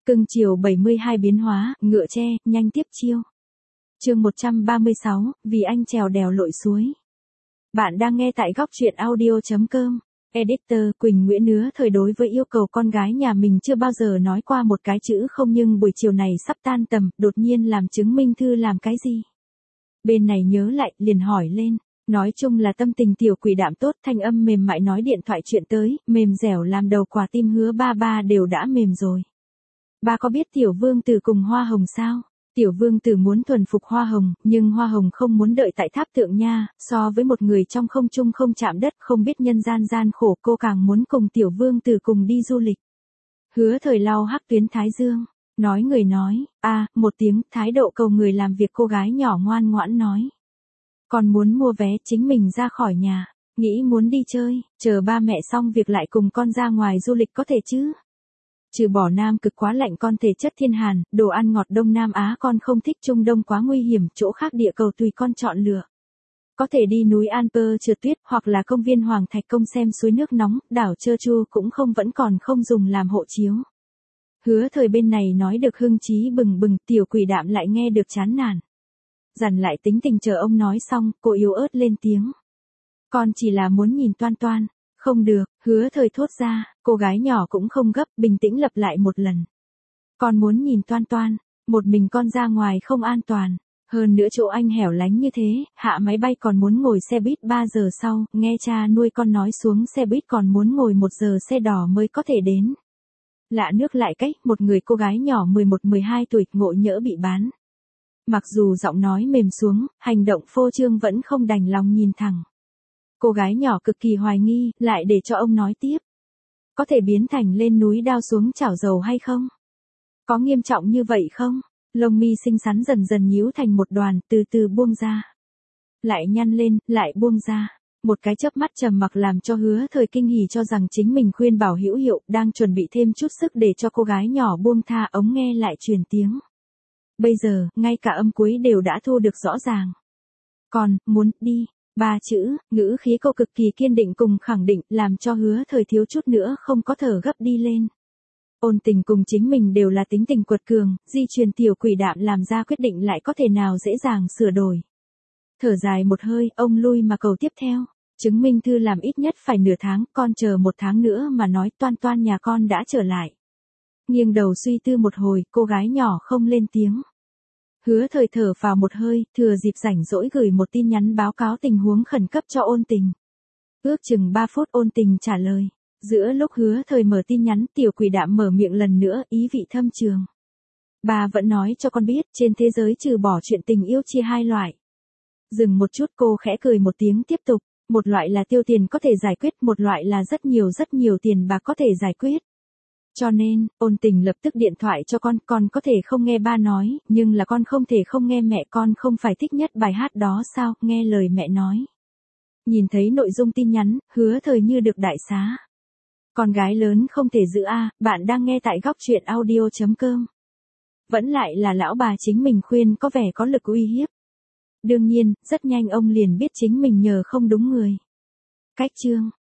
Cưng chiều 72 biến hóa, ngựa tre, nhanh tiếp chiêu. Chương 136, vì anh trèo đèo lội suối. Bạn đang nghe tại góc truyện audio.com. Editor Quỳnh Nguyễn Nứa thời đối với yêu cầu con gái nhà mình chưa bao giờ nói qua một cái chữ không, nhưng buổi chiều này sắp tan tầm, đột nhiên làm chứng minh thư làm cái gì? Bên này nhớ lại, liền hỏi lên. Nói chung là tâm tình tiểu quỷ đạm tốt, thanh âm mềm mại nói điện thoại chuyện tới, mềm dẻo làm đầu quả tim Hứa ba đều đã mềm rồi. Ba có biết tiểu vương tử cùng hoa hồng sao? Tiểu vương tử muốn thuần phục hoa hồng, nhưng hoa hồng không muốn đợi tại tháp tượng nha, so với một người trong không trung không chạm đất không biết nhân gian gian khổ, cô càng muốn cùng tiểu vương tử cùng đi du lịch. Hứa thời lau hắc tuyến thái dương, nói người nói, một tiếng, thái độ cầu người làm việc. Cô gái nhỏ ngoan ngoãn nói. Còn muốn mua vé chính mình ra khỏi nhà, nghĩ muốn đi chơi, chờ ba mẹ xong việc lại cùng con ra ngoài du lịch có thể chứ? Trừ bỏ Nam Cực quá lạnh, con thể chất thiên hàn, đồ ăn ngọt Đông Nam Á con không thích, Trung Đông quá nguy hiểm, chỗ khác địa cầu tùy con chọn lựa. Có thể đi núi Alper trượt tuyết, hoặc là công viên Hoàng Thạch Công xem suối nước nóng, đảo Jeju cũng không, vẫn còn không dùng làm hộ chiếu. Hứa thời bên này nói được hưng trí bừng bừng, tiểu quỷ đạm lại nghe được chán nản. Dằn lại tính tình chờ ông nói xong, cô yếu ớt lên tiếng. Con chỉ là muốn nhìn Toan Toan. Không được, Hứa thời thốt ra, cô gái nhỏ cũng không gấp, bình tĩnh lặp lại một lần. Con muốn nhìn Toan Toan, một mình con ra ngoài không an toàn, hơn nữa chỗ anh hẻo lánh như thế, hạ máy bay còn muốn ngồi xe buýt 3 giờ sau, nghe cha nuôi con nói xuống xe buýt còn muốn ngồi 1 giờ xe đỏ mới có thể đến. Lạ nước lại cách, một người cô gái nhỏ 11-12 tuổi ngộ nhỡ bị bán. Mặc dù giọng nói mềm xuống, hành động phô trương vẫn không đành lòng nhìn thẳng. Cô gái nhỏ cực kỳ hoài nghi, lại để cho ông nói tiếp. Có thể biến thành lên núi đao xuống chảo dầu hay không? Có nghiêm trọng như vậy không? Lông mi xinh xắn dần dần nhíu thành một đoàn, từ từ buông ra. Lại nhăn lên, lại buông ra. Một cái chớp mắt trầm mặc làm cho Hứa thời kinh hỉ, cho rằng chính mình khuyên bảo hữu hiệu, đang chuẩn bị thêm chút sức để cho cô gái nhỏ buông tha, ống nghe lại truyền tiếng. Bây giờ, ngay cả âm cuối đều đã thu được rõ ràng. Còn, muốn, đi. 3 chữ, ngữ khí cô cực kỳ kiên định cùng khẳng định, làm cho Hứa thời thiếu chút nữa không có thở gấp đi lên. Ôn Tình cùng chính mình đều là tính tình quật cường, di truyền tiểu quỷ đạm làm ra quyết định lại có thể nào dễ dàng sửa đổi. Thở dài một hơi, ông lui mà cầu tiếp theo. Chứng minh thư làm ít nhất phải nửa tháng, con chờ 1 tháng nữa mà nói, Toan Toan nhà con đã trở lại. Nghiêng đầu suy tư một hồi, cô gái nhỏ không lên tiếng. Hứa thời thở vào một hơi, thừa dịp rảnh rỗi gửi một tin nhắn báo cáo tình huống khẩn cấp cho Ôn Tình. Ước chừng 3 phút Ôn Tình trả lời. Giữa lúc Hứa thời mở tin nhắn, tiểu quỷ đạm mở miệng lần nữa, ý vị thâm trường. Bà vẫn nói cho con biết, trên thế giới trừ bỏ chuyện tình yêu chia 2 loại. Dừng một chút, cô khẽ cười một tiếng tiếp tục. Một loại là tiêu tiền có thể giải quyết, một loại là rất nhiều tiền bạc có thể giải quyết. Cho nên, Ôn Tình lập tức điện thoại cho con có thể không nghe ba nói, nhưng là con không thể không nghe mẹ, con không phải thích nhất bài hát đó sao, nghe lời mẹ nói. Nhìn thấy nội dung tin nhắn, Hứa thời như được đại xá. Con gái lớn không thể giữ bạn đang nghe tại góc truyện audio.com. Vẫn lại là lão bà chính mình khuyên có vẻ có lực uy hiếp. Đương nhiên, rất nhanh ông liền biết chính mình nhờ không đúng người. Cách chương.